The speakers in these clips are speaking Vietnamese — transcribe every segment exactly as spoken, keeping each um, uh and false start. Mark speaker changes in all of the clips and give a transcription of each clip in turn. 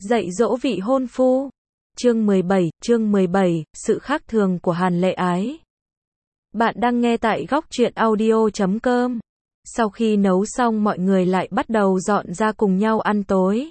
Speaker 1: Dạy dỗ vị hôn phu. Chương mười bảy, chương mười bảy, sự khác thường của Hàn Lệ Ái. Bạn đang nghe tại góc truyện audio chấm com. Sau khi nấu xong mọi người lại bắt đầu dọn ra cùng nhau ăn tối.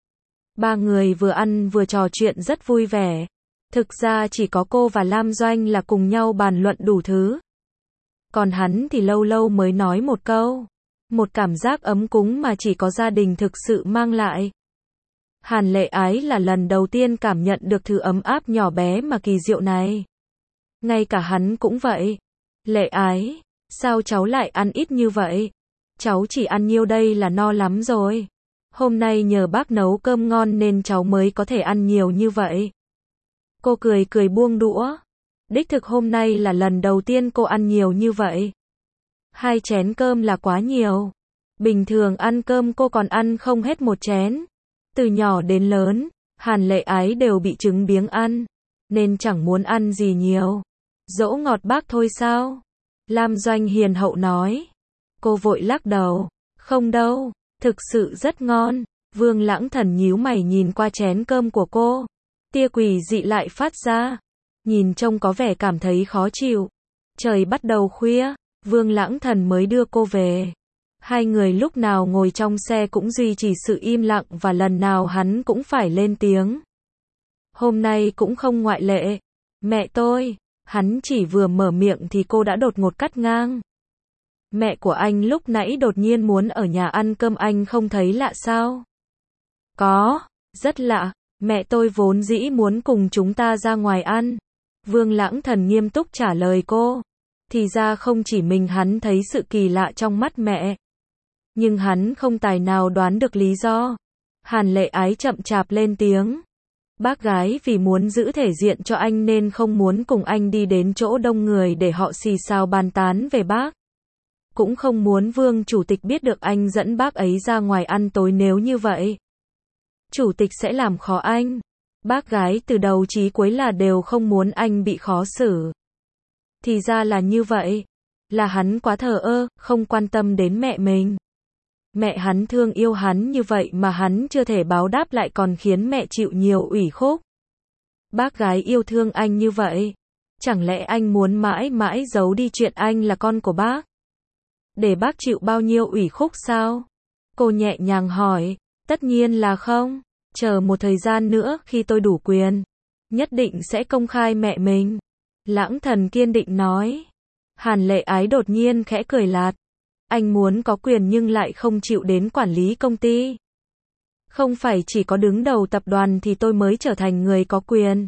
Speaker 1: Ba người vừa ăn vừa trò chuyện rất vui vẻ. Thực ra chỉ có cô và Lam Doanh là cùng nhau bàn luận đủ thứ. Còn hắn thì lâu lâu mới nói một câu. Một cảm giác ấm cúng mà chỉ có gia đình thực sự mang lại. Hàn Lệ Ái là lần đầu tiên cảm nhận được thứ ấm áp nhỏ bé mà kỳ diệu này. Ngay cả hắn cũng vậy. Lệ Ái, sao cháu lại ăn ít như vậy? Cháu chỉ ăn nhiêu đây là no lắm rồi. Hôm nay nhờ bác nấu cơm ngon nên cháu mới có thể ăn nhiều như vậy. Cô cười cười buông đũa. Đích thực hôm nay là lần đầu tiên cô ăn nhiều như vậy. Hai chén cơm là quá nhiều. Bình thường ăn cơm cô còn ăn không hết một chén. Từ nhỏ đến lớn, Hàn Lệ Ái đều bị chứng biếng ăn, nên chẳng muốn ăn gì nhiều. Dỗ ngọt bác thôi sao? Lam Doanh hiền hậu nói. Cô vội lắc đầu. Không đâu, thực sự rất ngon. Vương Lãng Thần nhíu mày nhìn qua chén cơm của cô. Tia quỷ dị lại phát ra. Nhìn trông có vẻ cảm thấy khó chịu. Trời bắt đầu khuya, Vương Lãng Thần mới đưa cô về. Hai người lúc nào ngồi trong xe cũng duy trì sự im lặng và lần nào hắn cũng phải lên tiếng. Hôm nay cũng không ngoại lệ. Mẹ tôi, hắn chỉ vừa mở miệng thì cô đã đột ngột cắt ngang. Mẹ của anh lúc nãy đột nhiên muốn ở nhà ăn cơm, anh không thấy lạ sao? Có, rất lạ, mẹ tôi vốn dĩ muốn cùng chúng ta ra ngoài ăn. Vương Lãng Thần nghiêm túc trả lời cô. Thì ra không chỉ mình hắn thấy sự kỳ lạ trong mắt mẹ. Nhưng hắn không tài nào đoán được lý do. Hàn Lệ Ái chậm chạp lên tiếng. Bác gái vì muốn giữ thể diện cho anh nên không muốn cùng anh đi đến chỗ đông người để họ xì xào bàn tán về bác. Cũng không muốn Vương Chủ tịch biết được anh dẫn bác ấy ra ngoài ăn tối, nếu như vậy Chủ tịch sẽ làm khó anh. Bác gái từ đầu chí cuối là đều không muốn anh bị khó xử. Thì ra là như vậy. Là hắn quá thờ ơ, không quan tâm đến mẹ mình. Mẹ hắn thương yêu hắn như vậy mà hắn chưa thể báo đáp lại còn khiến mẹ chịu nhiều ủy khúc. Bác gái yêu thương anh như vậy. Chẳng lẽ anh muốn mãi mãi giấu đi chuyện anh là con của bác? Để bác chịu bao nhiêu ủy khúc sao? Cô nhẹ nhàng hỏi. Tất nhiên là không. Chờ một thời gian nữa khi tôi đủ quyền. Nhất định sẽ công khai mẹ mình. Lãng Thần kiên định nói. Hàn Lệ Ái đột nhiên khẽ cười lạt. Anh muốn có quyền nhưng lại không chịu đến quản lý công ty. Không phải chỉ có đứng đầu tập đoàn thì tôi mới trở thành người có quyền.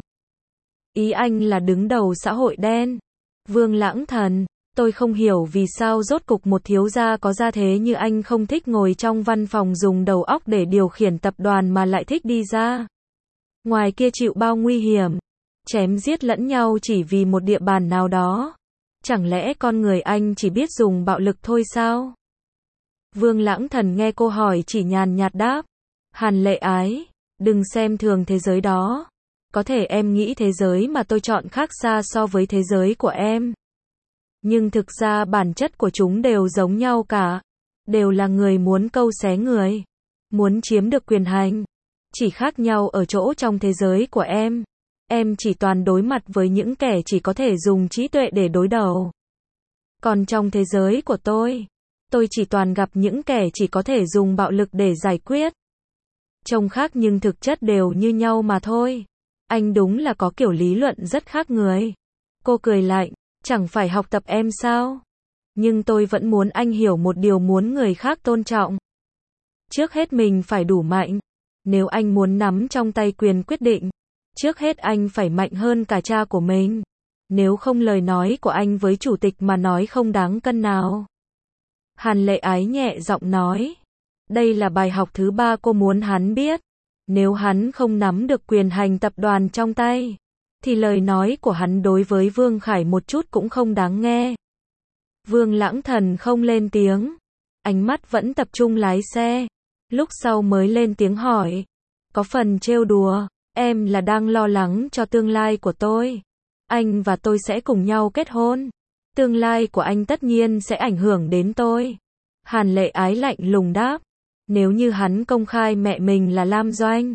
Speaker 1: Ý anh là đứng đầu xã hội đen. Vương Lãng Thần, tôi không hiểu vì sao rốt cục một thiếu gia có gia thế như anh không thích ngồi trong văn phòng dùng đầu óc để điều khiển tập đoàn mà lại thích đi ra ngoài kia chịu bao nguy hiểm, chém giết lẫn nhau chỉ vì một địa bàn nào đó. Chẳng lẽ con người anh chỉ biết dùng bạo lực thôi sao? Vương Lãng Thần nghe cô hỏi chỉ nhàn nhạt đáp. Hàn Lệ Ái, đừng xem thường thế giới đó. Có thể em nghĩ thế giới mà tôi chọn khác xa so với thế giới của em. Nhưng thực ra bản chất của chúng đều giống nhau cả. Đều là người muốn câu xé người. Muốn chiếm được quyền hành. Chỉ khác nhau ở chỗ trong thế giới của em. Em chỉ toàn đối mặt với những kẻ chỉ có thể dùng trí tuệ để đối đầu. Còn trong thế giới của tôi, tôi chỉ toàn gặp những kẻ chỉ có thể dùng bạo lực để giải quyết. Trông khác nhưng thực chất đều như nhau mà thôi. Anh đúng là có kiểu lý luận rất khác người. Cô cười lạnh, chẳng phải học tập em sao? Nhưng tôi vẫn muốn anh hiểu một điều, muốn người khác tôn trọng. Trước hết mình phải đủ mạnh. Nếu anh muốn nắm trong tay quyền quyết định, trước hết anh phải mạnh hơn cả cha của mình. Nếu không lời nói của anh với chủ tịch mà nói không đáng cân nào. Hàn Lệ Ái nhẹ giọng nói. Đây là bài học thứ ba cô muốn hắn biết. Nếu hắn không nắm được quyền hành tập đoàn trong tay, thì lời nói của hắn đối với Vương Khải một chút cũng không đáng nghe. Vương Lãng Thần không lên tiếng. Ánh mắt vẫn tập trung lái xe. Lúc sau mới lên tiếng hỏi. Có phần trêu đùa. Em là đang lo lắng cho tương lai của tôi. Anh và tôi sẽ cùng nhau kết hôn. Tương lai của anh tất nhiên sẽ ảnh hưởng đến tôi. Hàn Lệ Ái lạnh lùng đáp. Nếu như hắn công khai mẹ mình là Lam Doanh,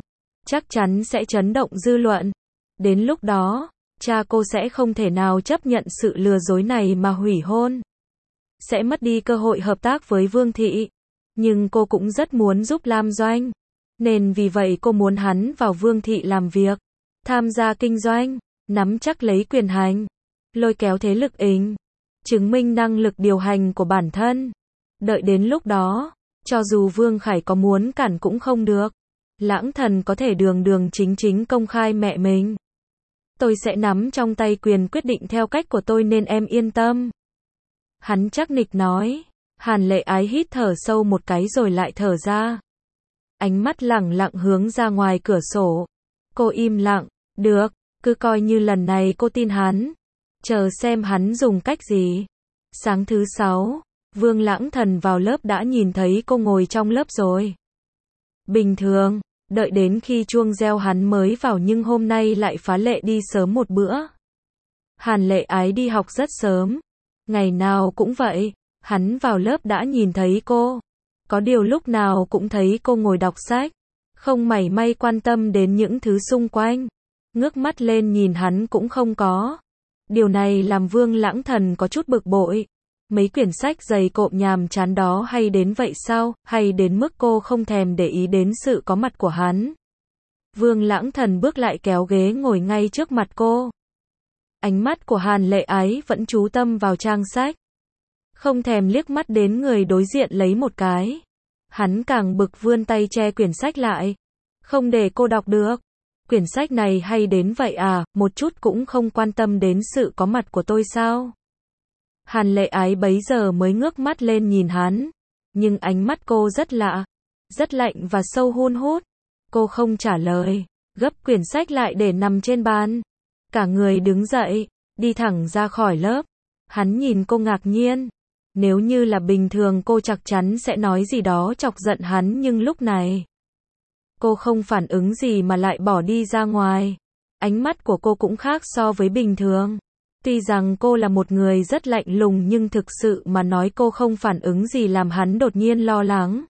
Speaker 1: chắc chắn sẽ chấn động dư luận. Đến lúc đó, cha cô sẽ không thể nào chấp nhận sự lừa dối này mà hủy hôn. Sẽ mất đi cơ hội hợp tác với Vương Thị. Nhưng cô cũng rất muốn giúp Lam Doanh. Nên vì vậy cô muốn hắn vào Vương Thị làm việc, tham gia kinh doanh, nắm chắc lấy quyền hành, lôi kéo thế lực ình, chứng minh năng lực điều hành của bản thân. Đợi đến lúc đó, cho dù Vương Khải có muốn cản cũng không được. Lãng Thần có thể đường đường chính chính công khai mẹ mình. Tôi sẽ nắm trong tay quyền quyết định theo cách của tôi nên em yên tâm. Hắn chắc nịch nói. Hàn Lệ Ái hít thở sâu một cái rồi lại thở ra. Ánh mắt lẳng lặng hướng ra ngoài cửa sổ. Cô im lặng. Được, cứ coi như lần này cô tin hắn. Chờ xem hắn dùng cách gì. Sáng thứ sáu, Vương Lãng Thần vào lớp đã nhìn thấy cô ngồi trong lớp rồi. Bình thường, đợi đến khi chuông reo hắn mới vào nhưng hôm nay lại phá lệ đi sớm một bữa. Hàn Lệ Ái đi học rất sớm. Ngày nào cũng vậy, hắn vào lớp đã nhìn thấy cô. Có điều lúc nào cũng thấy cô ngồi đọc sách. Không mảy may quan tâm đến những thứ xung quanh. Ngước mắt lên nhìn hắn cũng không có. Điều này làm Vương Lãng Thần có chút bực bội. Mấy quyển sách dày cộm nhàm chán đó hay đến vậy sao, hay đến mức cô không thèm để ý đến sự có mặt của hắn. Vương Lãng Thần bước lại kéo ghế ngồi ngay trước mặt cô. Ánh mắt của Hàn Lệ Ái vẫn chú tâm vào trang sách. Không thèm liếc mắt đến người đối diện lấy một cái. Hắn càng bực vươn tay che quyển sách lại. Không để cô đọc được. Quyển sách này hay đến vậy à, một chút cũng không quan tâm đến sự có mặt của tôi sao? Hàn Lệ Ái bấy giờ mới ngước mắt lên nhìn hắn. Nhưng ánh mắt cô rất lạ. Rất lạnh và sâu hun hút. Cô không trả lời. Gấp quyển sách lại để nằm trên bàn. Cả người đứng dậy. Đi thẳng ra khỏi lớp. Hắn nhìn cô ngạc nhiên. Nếu như là bình thường cô chắc chắn sẽ nói gì đó chọc giận hắn nhưng lúc này. Cô không phản ứng gì mà lại bỏ đi ra ngoài. Ánh mắt của cô cũng khác so với bình thường. Tuy rằng cô là một người rất lạnh lùng nhưng thực sự mà nói cô không phản ứng gì làm hắn đột nhiên lo lắng.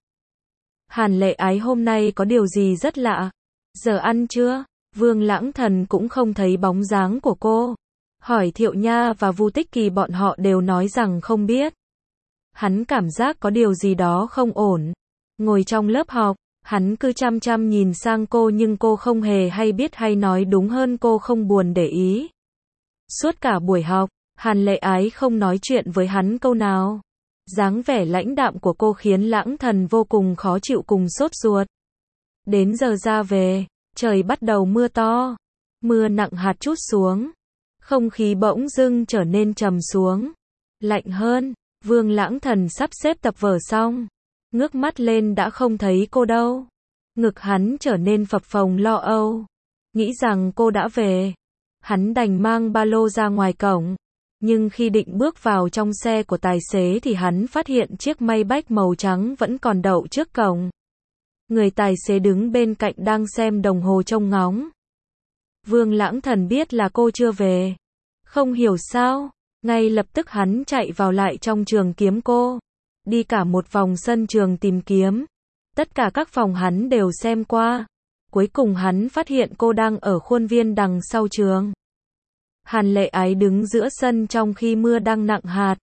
Speaker 1: Hàn Lệ Ái hôm nay có điều gì rất lạ. Giờ ăn chưa? Vương Lãng Thần cũng không thấy bóng dáng của cô. Hỏi Thiệu Nha và Vu Tích Kỳ bọn họ đều nói rằng không biết. Hắn cảm giác có điều gì đó không ổn. Ngồi trong lớp học, hắn cứ chăm chăm nhìn sang cô nhưng cô không hề hay biết hay nói đúng hơn cô không buồn để ý. Suốt cả buổi học, Hàn Lệ Ái không nói chuyện với hắn câu nào. Dáng vẻ lãnh đạm của cô khiến Lãng Thần vô cùng khó chịu cùng sốt ruột. Đến giờ ra về, trời bắt đầu mưa to. Mưa nặng hạt trút xuống. Không khí bỗng dưng trở nên trầm xuống. Lạnh hơn, Vương Lãng Thần sắp xếp tập vở xong. Ngước mắt lên đã không thấy cô đâu. Ngực hắn trở nên phập phồng lo âu. Nghĩ rằng cô đã về. Hắn đành mang ba lô ra ngoài cổng. Nhưng khi định bước vào trong xe của tài xế thì hắn phát hiện chiếc Maybach màu trắng vẫn còn đậu trước cổng. Người tài xế đứng bên cạnh đang xem đồng hồ trông ngóng. Vương Lãng Thần biết là cô chưa về. Không hiểu sao, ngay lập tức hắn chạy vào lại trong trường kiếm cô. Đi cả một vòng sân trường tìm kiếm. Tất cả các phòng hắn đều xem qua. Cuối cùng hắn phát hiện cô đang ở khuôn viên đằng sau trường. Hàn Lệ Ái đứng giữa sân trong khi mưa đang nặng hạt.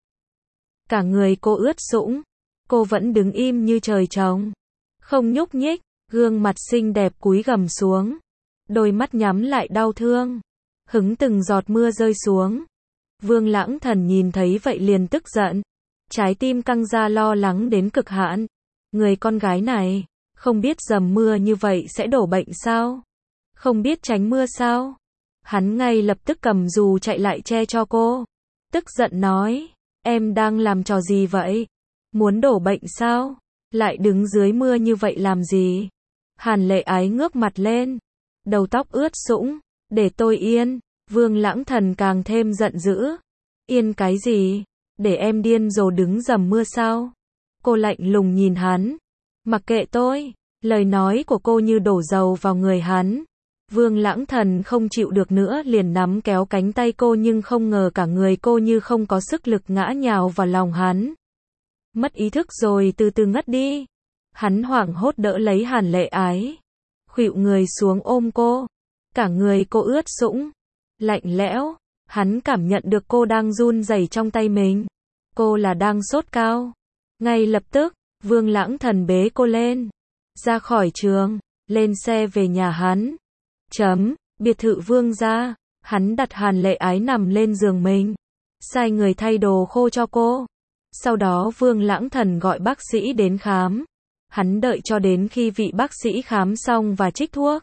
Speaker 1: Cả người cô ướt sũng. Cô vẫn đứng im như trời trồng. Không nhúc nhích, gương mặt xinh đẹp cúi gằm xuống. Đôi mắt nhắm lại đau thương. Hứng từng giọt mưa rơi xuống. Vương Lãng Thần nhìn thấy vậy liền tức giận. Trái tim căng ra lo lắng đến cực hạn. Người con gái này, không biết dầm mưa như vậy sẽ đổ bệnh sao? Không biết tránh mưa sao? Hắn ngay lập tức cầm dù chạy lại che cho cô. Tức giận nói, em đang làm trò gì vậy? Muốn đổ bệnh sao? Lại đứng dưới mưa như vậy làm gì? Hàn Lệ Ái ngước mặt lên. Đầu tóc ướt sũng. Để tôi yên. Vương Lãng Thần càng thêm giận dữ. Yên cái gì? Để em điên rồ đứng dầm mưa sao? Cô lạnh lùng nhìn hắn. Mặc kệ tôi. Lời nói của cô như đổ dầu vào người hắn. Vương Lãng Thần không chịu được nữa liền nắm kéo cánh tay cô nhưng không ngờ cả người cô như không có sức lực ngã nhào vào lòng hắn. Mất ý thức rồi từ từ ngất đi. Hắn hoảng hốt đỡ lấy Hàn Lệ Ái. khuỵu người xuống ôm cô. Cả người cô ướt sũng, lạnh lẽo, hắn cảm nhận được cô đang run rẩy trong tay mình. Cô là đang sốt cao. Ngay lập tức, Vương Lãng Thần bế cô lên, ra khỏi trường, lên xe về nhà hắn. Chấm, biệt thự Vương gia, hắn đặt Hàn Lệ Ái nằm lên giường mình, sai người thay đồ khô cho cô. Sau đó Vương Lãng Thần gọi bác sĩ đến khám. Hắn đợi cho đến khi vị bác sĩ khám xong và trích thuốc.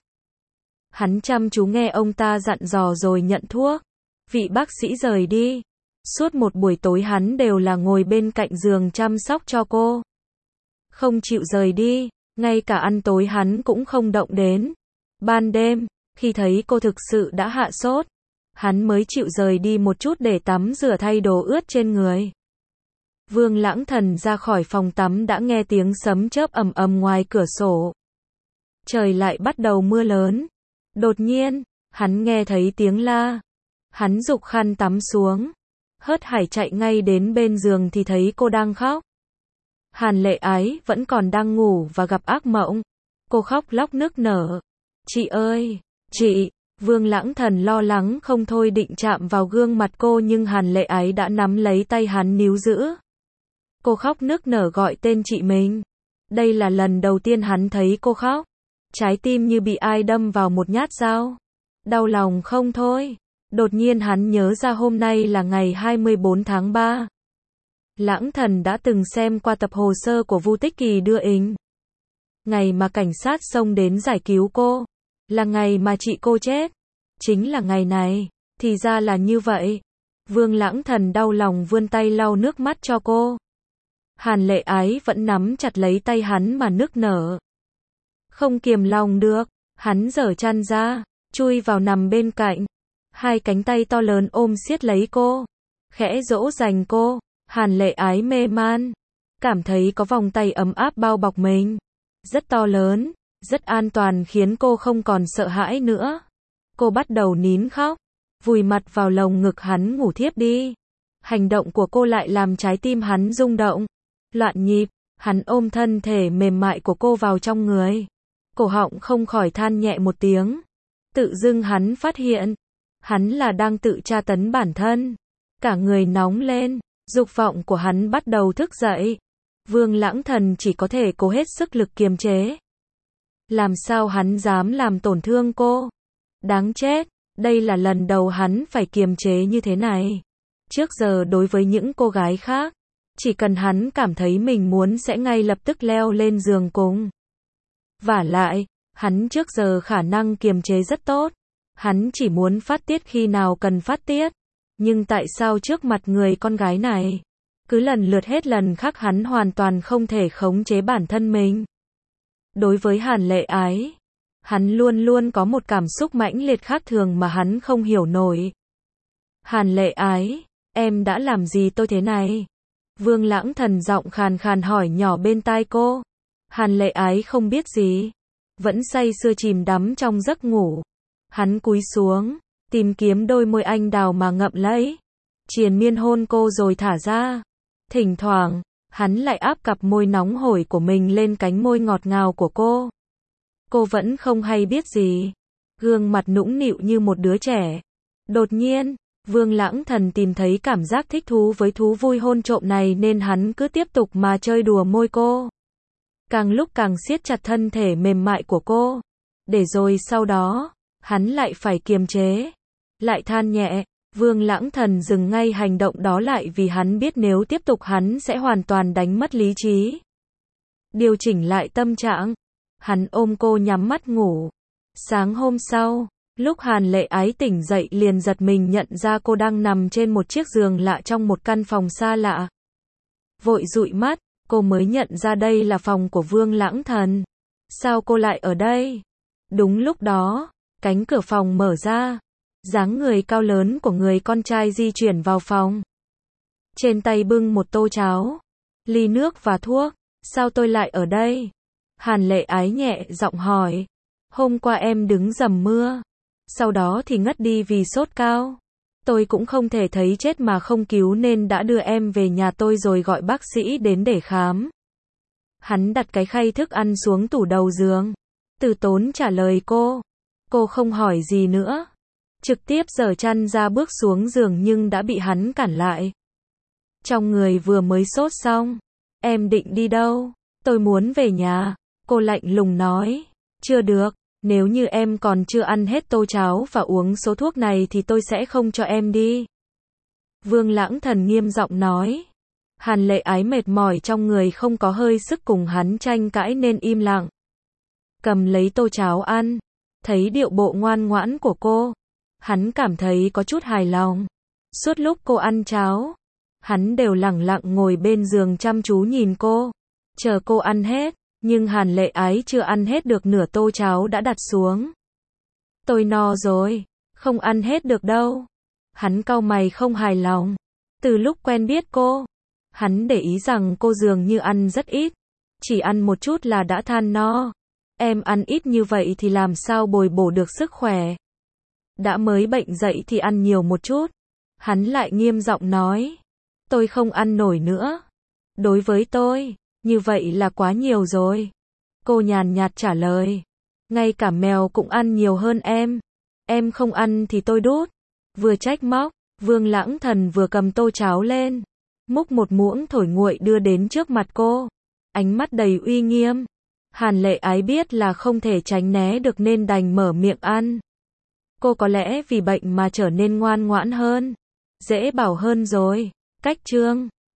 Speaker 1: Hắn chăm chú nghe ông ta dặn dò rồi nhận thuốc. Vị bác sĩ rời đi. Suốt một buổi tối hắn đều là ngồi bên cạnh giường chăm sóc cho cô. Không chịu rời đi, ngay cả ăn tối hắn cũng không động đến. Ban đêm, khi thấy cô thực sự đã hạ sốt, hắn mới chịu rời đi một chút để tắm rửa thay đồ ướt trên người. Vương Lãng Thần ra khỏi phòng tắm đã nghe tiếng sấm chớp ầm ầm ngoài cửa sổ. Trời lại bắt đầu mưa lớn. Đột nhiên, hắn nghe thấy tiếng la. Hắn giục khăn tắm xuống. Hớt hải chạy ngay đến bên giường thì thấy cô đang khóc. Hàn Lệ Ái vẫn còn đang ngủ và gặp ác mộng. Cô khóc lóc nức nở. Chị ơi, chị! Vương Lãng Thần lo lắng không thôi định chạm vào gương mặt cô nhưng Hàn Lệ Ái đã nắm lấy tay hắn níu giữ. Cô khóc nức nở gọi tên chị mình. Đây là lần đầu tiên hắn thấy cô khóc. Trái tim như bị ai đâm vào một nhát dao. Đau lòng không thôi. Đột nhiên hắn nhớ ra hôm nay là ngày hai mươi bốn tháng ba. Lãng Thần đã từng xem qua tập hồ sơ của Vu Tích Kỳ đưa in. Ngày mà cảnh sát xông đến giải cứu cô. Là ngày mà chị cô chết. Chính là ngày này. Thì ra là như vậy. Vương Lãng Thần đau lòng vươn tay lau nước mắt cho cô. Hàn Lệ Ái vẫn nắm chặt lấy tay hắn mà nức nở. Không kiềm lòng được, hắn giở chăn ra, chui vào nằm bên cạnh. Hai cánh tay to lớn ôm siết lấy cô, khẽ dỗ dành cô. Hàn Lệ Ái mê man, cảm thấy có vòng tay ấm áp bao bọc mình. Rất to lớn, rất an toàn khiến cô không còn sợ hãi nữa. Cô bắt đầu nín khóc, vùi mặt vào lồng ngực hắn ngủ thiếp đi. Hành động của cô lại làm trái tim hắn rung động. Loạn nhịp, hắn ôm thân thể mềm mại của cô vào trong người. Cổ họng không khỏi than nhẹ một tiếng. Tự dưng hắn phát hiện, hắn là đang tự tra tấn bản thân. Cả người nóng lên, dục vọng của hắn bắt đầu thức dậy. Vương Lãng Thần chỉ có thể cố hết sức lực kiềm chế. Làm sao hắn dám làm tổn thương cô? Đáng chết, đây là lần đầu hắn phải kiềm chế như thế này. Trước giờ đối với những cô gái khác, chỉ cần hắn cảm thấy mình muốn sẽ ngay lập tức leo lên giường cùng. Vả lại, hắn trước giờ khả năng kiềm chế rất tốt. Hắn chỉ muốn phát tiết khi nào cần phát tiết. Nhưng tại sao trước mặt người con gái này, cứ lần lượt hết lần khác hắn hoàn toàn không thể khống chế bản thân mình. Đối với Hàn Lệ Ái, hắn luôn luôn có một cảm xúc mãnh liệt khác thường mà hắn không hiểu nổi. Hàn Lệ Ái, em đã làm gì tôi thế này? Vương Lãng Thần giọng khàn khàn hỏi nhỏ bên tai cô. Hàn Lệ Ái không biết gì, vẫn say sưa chìm đắm trong giấc ngủ. Hắn cúi xuống, tìm kiếm đôi môi anh đào mà ngậm lấy, triền miên hôn cô rồi thả ra. Thỉnh thoảng, hắn lại áp cặp môi nóng hổi của mình lên cánh môi ngọt ngào của cô. Cô vẫn không hay biết gì, gương mặt nũng nịu như một đứa trẻ. Đột nhiên, Vương Lãng Thần tìm thấy cảm giác thích thú với thú vui hôn trộm này nên hắn cứ tiếp tục mà chơi đùa môi cô. Càng lúc càng siết chặt thân thể mềm mại của cô. Để rồi sau đó, hắn lại phải kiềm chế. Lại than nhẹ, Vương Lãng Thần dừng ngay hành động đó lại vì hắn biết nếu tiếp tục hắn sẽ hoàn toàn đánh mất lý trí. Điều chỉnh lại tâm trạng, hắn ôm cô nhắm mắt ngủ. Sáng hôm sau, lúc Hàn Lệ Ái tỉnh dậy liền giật mình nhận ra cô đang nằm trên một chiếc giường lạ trong một căn phòng xa lạ. Vội dụi mắt, cô mới nhận ra đây là phòng của Vương Lãng Thần. Sao cô lại ở đây? Đúng lúc đó, cánh cửa phòng mở ra. Dáng người cao lớn của người con trai di chuyển vào phòng. Trên tay bưng một tô cháo, ly nước và thuốc. Sao tôi lại ở đây? Hàn Lệ Ái nhẹ giọng hỏi. Hôm qua em đứng dầm mưa, sau đó thì ngất đi vì sốt cao. Tôi cũng không thể thấy chết mà không cứu nên đã đưa em về nhà tôi rồi gọi bác sĩ đến để khám. Hắn đặt cái khay thức ăn xuống tủ đầu giường. Từ Tốn trả lời cô. Cô không hỏi gì nữa. Trực tiếp giở chăn ra bước xuống giường nhưng đã bị hắn cản lại. Trong người vừa mới sốt xong. Em định đi đâu? Tôi muốn về nhà. Cô lạnh lùng nói. Chưa được, nếu như em còn chưa ăn hết tô cháo và uống số thuốc này thì tôi sẽ không cho em đi. Vương Lãng Thần nghiêm giọng nói. Hàn Lệ Ái mệt mỏi trong người không có hơi sức cùng hắn tranh cãi nên im lặng. Cầm lấy tô cháo ăn. Thấy điệu bộ ngoan ngoãn của cô. Hắn cảm thấy có chút hài lòng. Suốt lúc cô ăn cháo. Hắn đều lẳng lặng ngồi bên giường chăm chú nhìn cô. Chờ cô ăn hết. Nhưng Hàn Lệ Ái chưa ăn hết được nửa tô cháo đã đặt xuống. Tôi no rồi. Không ăn hết được đâu. Hắn cau mày không hài lòng. Từ lúc quen biết cô. Hắn để ý rằng cô dường như ăn rất ít. Chỉ ăn một chút là đã than no. Em ăn ít như vậy thì làm sao bồi bổ được sức khỏe. Đã mới bệnh dậy thì ăn nhiều một chút. Hắn lại nghiêm giọng nói. Tôi không ăn nổi nữa. Đối với tôi, như vậy là quá nhiều rồi. Cô nhàn nhạt trả lời. Ngay cả mèo cũng ăn nhiều hơn em. Em không ăn thì tôi đút. Vừa trách móc, Vương Lãng Thần vừa cầm tô cháo lên. Múc một muỗng thổi nguội đưa đến trước mặt cô. Ánh mắt đầy uy nghiêm. Hàn Lệ Ái biết là không thể tránh né được nên đành mở miệng ăn. Cô có lẽ vì bệnh mà trở nên ngoan ngoãn hơn. Dễ bảo hơn rồi. Cách chương